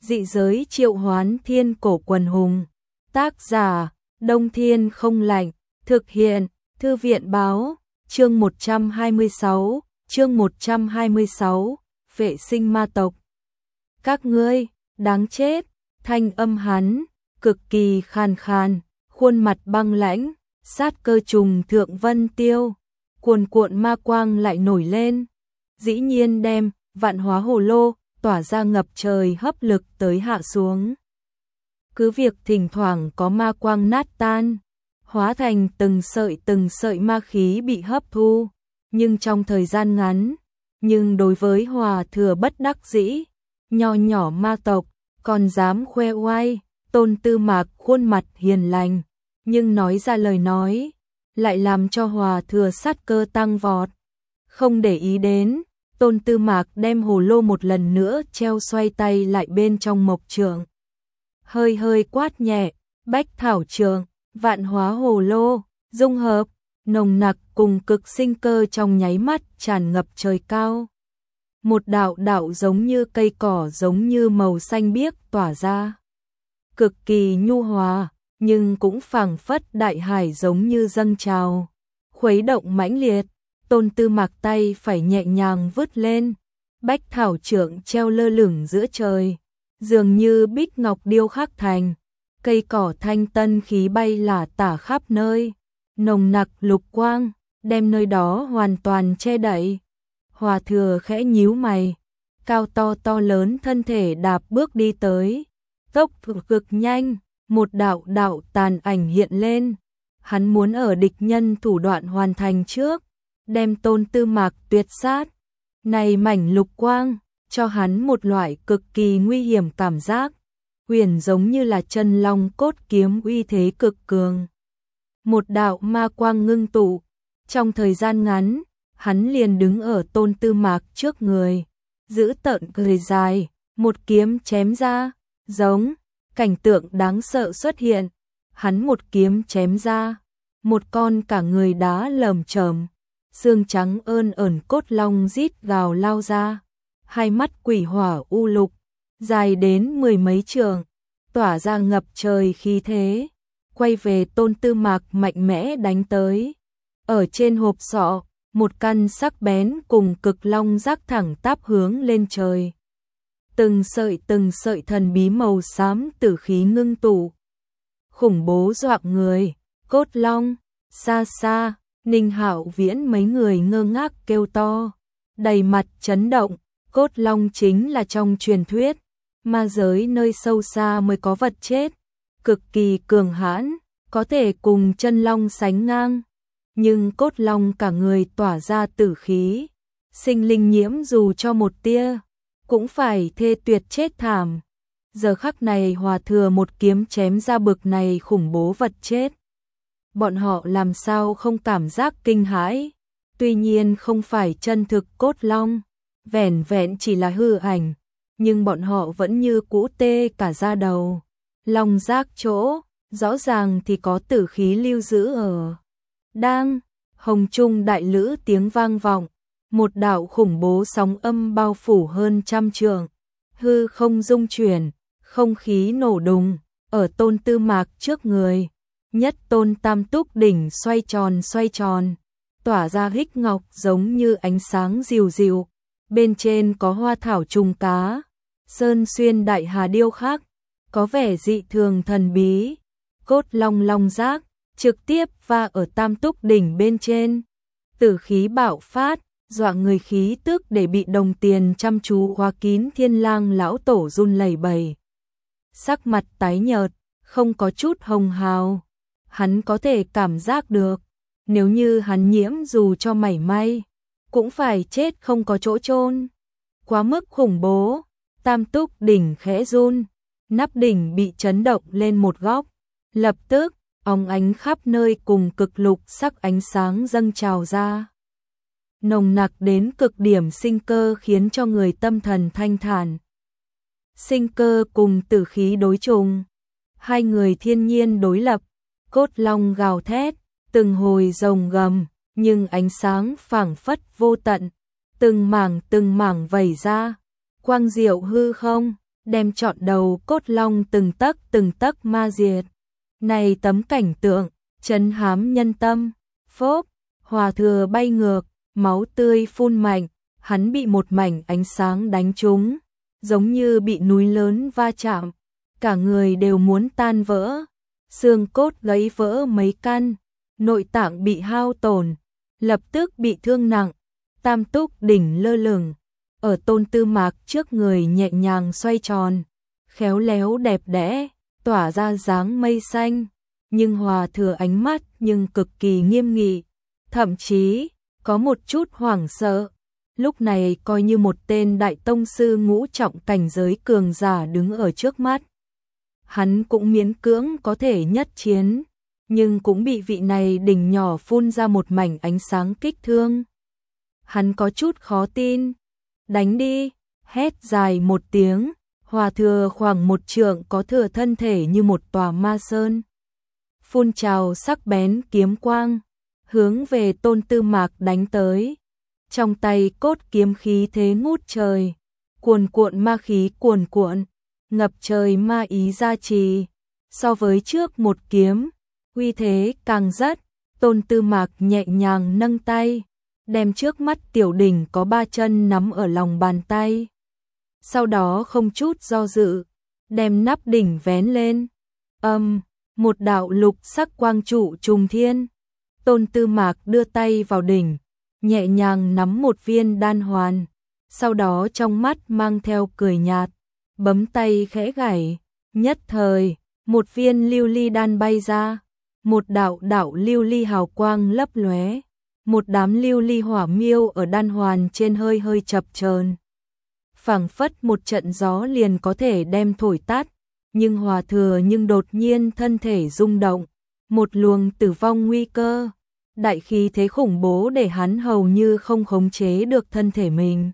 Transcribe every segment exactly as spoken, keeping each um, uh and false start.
Dị giới triệu hoán thiên cổ quần hùng. Tác giả, Đông Thiên Không Lạnh. Thực hiện, Thư viện báo. Chương một trăm hai mươi sáu, chương một trăm hai mươi sáu, vệ sinh ma tộc. Các ngươi, đáng chết, thanh âm hắn, cực kỳ khàn khàn, khuôn mặt băng lãnh, sát cơ trùng thượng vân tiêu, cuồn cuộn ma quang lại nổi lên, dĩ nhiên đem vạn hóa hồ lô tỏa ra ngập trời hấp lực tới hạ xuống. Cứ việc thỉnh thoảng có ma quang nát tan, hóa thành từng sợi từng sợi ma khí bị hấp thu, nhưng trong thời gian ngắn, nhưng đối với Hòa Thừa bất đắc dĩ, nho nhỏ ma tộc, còn dám khoe oai, Tôn Tư Mạc khuôn mặt hiền lành, nhưng nói ra lời nói, lại làm cho Hòa Thừa sát cơ tăng vọt. Không để ý đến, Tôn Tư Mạc đem hồ lô một lần nữa treo xoay tay lại bên trong mộc trượng. Hơi hơi quát nhẹ, bách thảo trượng, vạn hóa hồ lô, dung hợp, nồng nặc cùng cực sinh cơ trong nháy mắt tràn ngập trời cao. Một đạo đạo giống như cây cỏ giống như màu xanh biếc tỏa ra. Cực kỳ nhu hòa, nhưng cũng phảng phất đại hải giống như dâng trào. Khuấy động mãnh liệt, Tôn Tư Mạc tay phải nhẹ nhàng vứt lên. Bách thảo trượng treo lơ lửng giữa trời, dường như bích ngọc điêu khắc thành. Cây cỏ thanh tân khí bay lả tả khắp nơi, nồng nặc lục quang, đem nơi đó hoàn toàn che đậy. Hòa Thừa khẽ nhíu mày, cao to to lớn thân thể đạp bước đi tới, tốc cực nhanh, một đạo đạo tàn ảnh hiện lên. Hắn muốn ở địch nhân thủ đoạn hoàn thành trước, đem Tôn Tư Mạc tuyệt sát. Này mảnh lục quang, cho hắn một loại cực kỳ nguy hiểm cảm giác. Huyền giống như là chân long cốt kiếm uy thế cực cường. Một đạo ma quang ngưng tụ, trong thời gian ngắn, hắn liền đứng ở Tôn Tư Mạc trước người, giữ tợn cười dài, một kiếm chém ra, giống, cảnh tượng đáng sợ xuất hiện, hắn một kiếm chém ra, một con cả người đá lởm chởm, xương trắng ơn ẩn cốt long rít gào lao ra, hai mắt quỷ hỏa u lục, dài đến mười mấy trượng, tỏa ra ngập trời khí thế, quay về Tôn Tư Mạc mạnh mẽ đánh tới. Ở trên hộp sọ, một căn sắc bén cùng cực long rác thẳng tắp hướng lên trời. Từng sợi từng sợi thần bí màu xám tử khí ngưng tụ. Khủng bố dọa người, cốt long, xa xa, Ninh Hạo Viễn mấy người ngơ ngác kêu to, đầy mặt chấn động, cốt long chính là trong truyền thuyết. Ma giới nơi sâu xa mới có vật chết, cực kỳ cường hãn, có thể cùng chân long sánh ngang. Nhưng cốt long cả người tỏa ra tử khí, sinh linh nhiễm dù cho một tia, cũng phải thê tuyệt chết thảm. Giờ khắc này Hòa Thừa một kiếm chém ra bực này khủng bố vật chết. Bọn họ làm sao không cảm giác kinh hãi, tuy nhiên không phải chân thực cốt long, vẻn vẹn chỉ là hư ảnh. Nhưng bọn họ vẫn như cũ tê cả da đầu. Long giác chỗ, rõ ràng thì có tử khí lưu giữ ở. Đang, hồng trung đại lữ tiếng vang vọng, một đạo khủng bố sóng âm bao phủ hơn trăm trượng, hư không rung chuyển, không khí nổ đùng, ở Tôn Tư Mạc trước người. Nhất tôn tam túc đỉnh xoay tròn xoay tròn, tỏa ra hích ngọc giống như ánh sáng dịu dịu. Bên trên có hoa thảo trùng cá, sơn xuyên đại hà điêu khắc, có vẻ dị thường thần bí. Cốt long long giác, trực tiếp va ở tam túc đỉnh bên trên. Tử khí bạo phát, dọa người khí tức để bị đồng tiền chăm chú khóa kín Thiên Lang lão tổ run lẩy bẩy. Sắc mặt tái nhợt, không có chút hồng hào. Hắn có thể cảm giác được, nếu như hắn nhiễm dù cho mảy may, cũng phải chết không có chỗ chôn. Quá mức khủng bố, tam túc đỉnh khẽ run, nắp đỉnh bị chấn động lên một góc, lập tức, óng ánh khắp nơi cùng cực lục sắc ánh sáng dâng trào ra. Nồng nặc đến cực điểm sinh cơ khiến cho người tâm thần thanh thản. Sinh cơ cùng tử khí đối trùng, hai người thiên nhiên đối lập, cốt long gào thét, từng hồi rồng gầm, nhưng ánh sáng phảng phất vô tận, từng mảng từng mảng vẩy ra, quang diệu hư không, đem trọn đầu cốt long từng tấc từng tấc ma diệt. Này tấm cảnh tượng, trấn hám nhân tâm, phốp, Hòa Thừa bay ngược, máu tươi phun mạnh, hắn bị một mảnh ánh sáng đánh trúng, giống như bị núi lớn va chạm, cả người đều muốn tan vỡ, xương cốt gãy vỡ mấy căn, nội tạng bị hao tổn, lập tức bị thương nặng, tam túc đỉnh lơ lửng, ở Tôn Tư Mạc trước người nhẹ nhàng xoay tròn, khéo léo đẹp đẽ, tỏa ra dáng mây xanh, nhưng Hòa Thừa ánh mắt nhưng cực kỳ nghiêm nghị, thậm chí có một chút hoảng sợ. Lúc này coi như một tên đại tông sư ngũ trọng cảnh giới cường giả đứng ở trước mắt. Hắn cũng miễn cưỡng có thể nhất chiến, nhưng cũng bị vị này đỉnh nhỏ phun ra một mảnh ánh sáng kích thương. Hắn có chút khó tin. Đánh đi, hét dài một tiếng, Hòa Thừa khoảng một trượng có thừa thân thể như một tòa ma sơn. Phun trào sắc bén kiếm quang, hướng về Tôn Tư Mạc đánh tới. Trong tay cốt kiếm khí thế ngút trời, cuồn cuộn ma khí cuồn cuộn, ngập trời ma ý gia trì. So với trước một kiếm, uy thế càng rất, Tôn Tư Mạc nhẹ nhàng nâng tay, đem trước mắt tiểu đỉnh có ba chân nắm ở lòng bàn tay. Sau đó không chút do dự, đem nắp đỉnh vén lên. Âm, một đạo lục sắc quang trụ trùng thiên. Tôn Tư Mạc đưa tay vào đỉnh, nhẹ nhàng nắm một viên đan hoàn, sau đó trong mắt mang theo cười nhạt, bấm tay khẽ gảy, nhất thời, một viên lưu ly đan bay ra, một đạo đạo lưu ly hào quang lấp lóe, một đám lưu ly hỏa miêu ở đan hoàn trên hơi hơi chập chờn. Phảng phất một trận gió liền có thể đem thổi tắt, nhưng Hòa Thừa nhưng đột nhiên thân thể rung động, một luồng tử vong nguy cơ, đại khí thế khủng bố để hắn hầu như không khống chế được thân thể mình.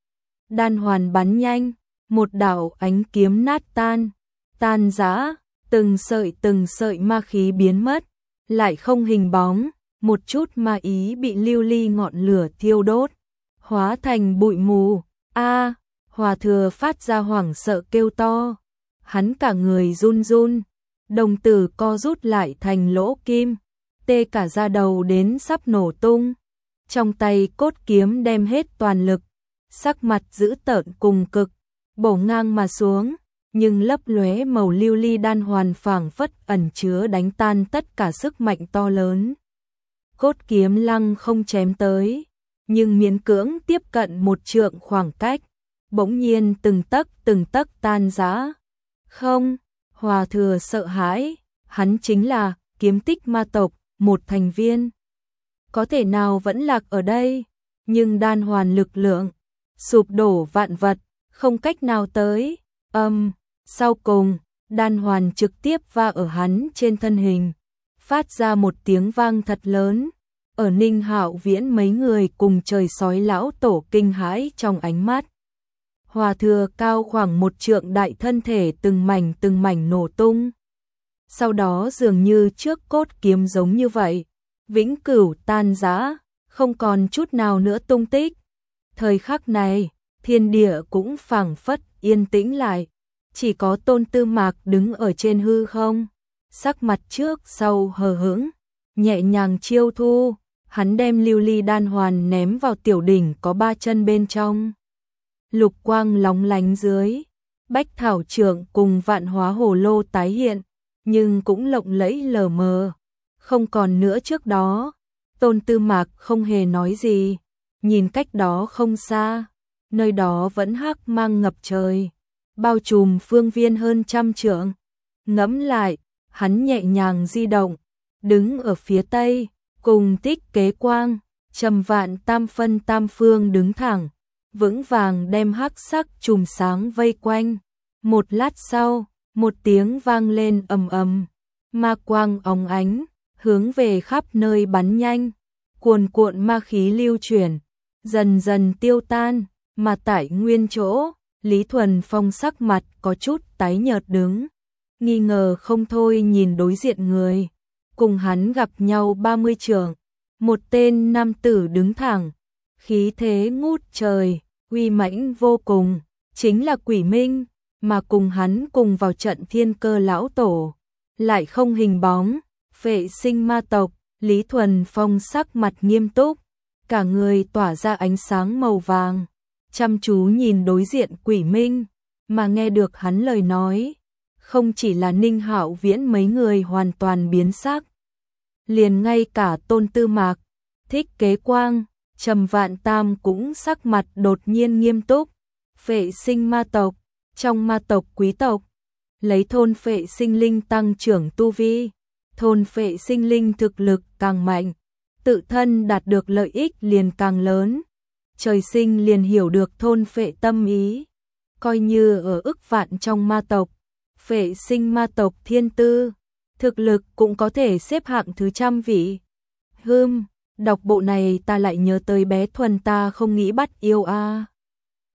Đan hoàn bắn nhanh, một đạo ánh kiếm nát tan, tan rã, từng sợi từng sợi ma khí biến mất, lại không hình bóng, một chút ma ý bị lưu ly ngọn lửa thiêu đốt, hóa thành bụi mù. A, Hòa Thừa phát ra hoảng sợ kêu to, hắn cả người run run, đồng tử co rút lại thành lỗ kim, tê cả da đầu đến sắp nổ tung. Trong tay cốt kiếm đem hết toàn lực, sắc mặt dữ tợn cùng cực, bổ ngang mà xuống, nhưng lấp lóe màu lưu ly đan hoàn phảng phất ẩn chứa đánh tan tất cả sức mạnh to lớn. Cốt kiếm lăng không chém tới, nhưng miễn cưỡng tiếp cận một trượng khoảng cách, bỗng nhiên từng tấc từng tấc tan rã. Không, Hòa Thừa sợ hãi, hắn chính là kiếm tích ma tộc, một thành viên. Có thể nào vẫn lạc ở đây, nhưng đan hoàn lực lượng, sụp đổ vạn vật, không cách nào tới. Âm, sau cùng, đan hoàn trực tiếp va ở hắn trên thân hình, phát ra một tiếng vang thật lớn. Ở Ninh Hạo Viễn mấy người cùng trời sói lão tổ kinh hãi trong ánh mắt. Hòa Thừa cao khoảng một trượng đại thân thể từng mảnh từng mảnh nổ tung. Sau đó dường như trước cốt kiếm giống như vậy, vĩnh cửu tan rã, không còn chút nào nữa tung tích. Thời khắc này, thiên địa cũng phảng phất yên tĩnh lại, chỉ có Tôn Tư Mạc đứng ở trên hư không, sắc mặt trước sau hờ hững, nhẹ nhàng chiêu thu, hắn đem lưu ly đan hoàn ném vào tiểu đỉnh có ba chân bên trong. Lục quang lóng lánh dưới, bách thảo trượng cùng vạn hóa hồ lô tái hiện, nhưng cũng lộng lẫy lờ mờ, không còn nữa trước đó. Tôn Tư Mạc không hề nói gì, nhìn cách đó không xa, nơi đó vẫn hắc mang ngập trời, bao trùm phương viên hơn trăm trượng. Ngẫm lại, hắn nhẹ nhàng di động, đứng ở phía tây, cùng Tích Kế Quang, Trầm Vạn tam phân tam phương đứng thẳng, vững vàng đem hắc sắc chùm sáng vây quanh. Một lát sau, một tiếng vang lên ầm ầm, ma quang óng ánh, hướng về khắp nơi bắn nhanh, cuồn cuộn ma khí lưu chuyển, dần dần tiêu tan, mà tại nguyên chỗ, Lý Thuần Phong sắc mặt có chút tái nhợt đứng, nghi ngờ không thôi nhìn đối diện người, cùng hắn gặp nhau ba mươi trượng, một tên nam tử đứng thẳng, khí thế ngút trời, uy mãnh vô cùng, chính là Quỷ Minh. mà cùng hắn cùng vào trận Thiên Cơ lão tổ, lại không hình bóng. Phệ sinh ma tộc, Lý Thuần Phong sắc mặt nghiêm túc, cả người tỏa ra ánh sáng màu vàng, chăm chú nhìn đối diện Quỷ Minh, mà nghe được hắn lời nói, không chỉ là Ninh Hạo Viễn mấy người hoàn toàn biến sắc, liền ngay cả Tôn Tư Mạc, Thích Kế Quang, Trầm Vạn Tam cũng sắc mặt đột nhiên nghiêm túc. Phệ sinh ma tộc, trong ma tộc quý tộc, lấy thôn phệ sinh linh tăng trưởng tu vi, thôn phệ sinh linh thực lực càng mạnh, tự thân đạt được lợi ích liền càng lớn, trời sinh liền hiểu được thôn phệ tâm ý, coi như ở ức vạn trong ma tộc, phệ sinh ma tộc thiên tư, thực lực cũng có thể xếp hạng thứ trăm vị. Hừm, đọc bộ này ta lại nhớ tới bé Thuần ta không nghĩ bắt yêu a. À.